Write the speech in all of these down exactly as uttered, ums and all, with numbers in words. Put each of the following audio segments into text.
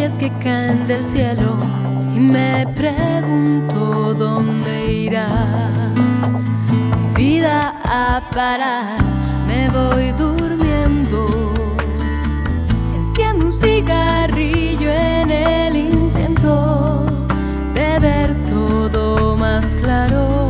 estrellas que caen del cielo y me pregunto dónde irá mi vida a parar. Me voy durmiendo, enciendo un cigarrillo en el intento de ver todo más claro,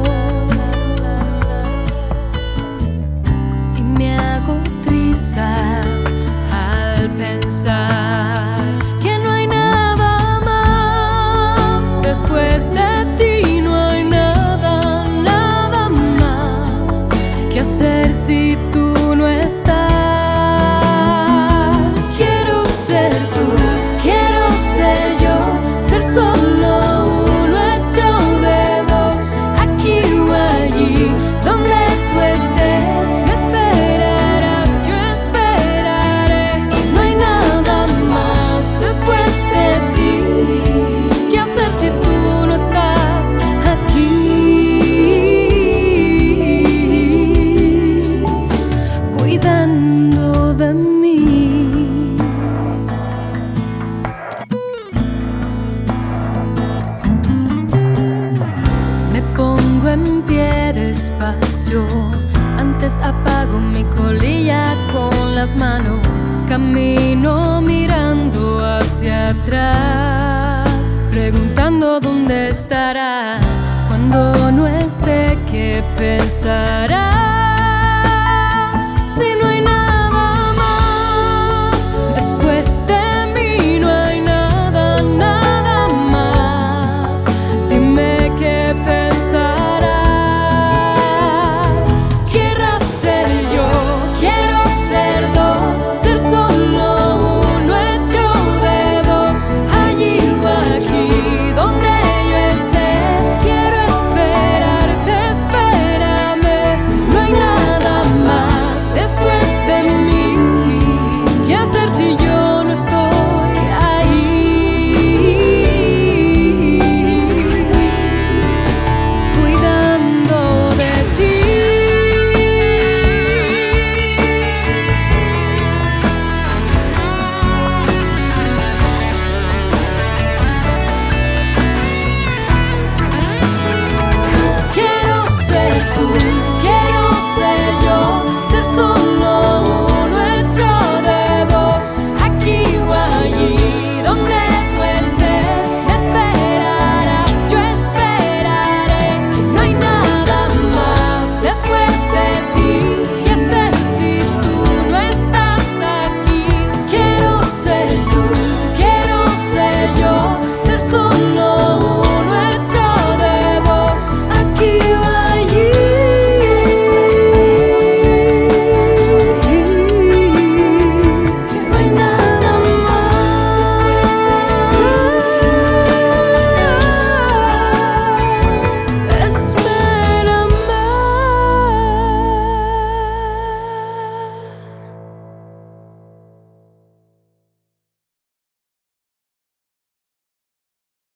y me hago trizas al pensar que no hay nada más después de ti. No hay nada, nada más que hacer si tú no estás. Quiero ser tú, quiero ser yo, ser solo uno hecho de dos, aquí o allí, donde tú estés, me esperarás, yo esperaré. No hay nada más después de ti que hacer si tú no estás aquí, cuidando de mí. Me pongo en pie despacio, antes apago mi colilla con las manos, camino mirando hacia atrás, preguntando dónde estarás cuando no esté, qué pensarás.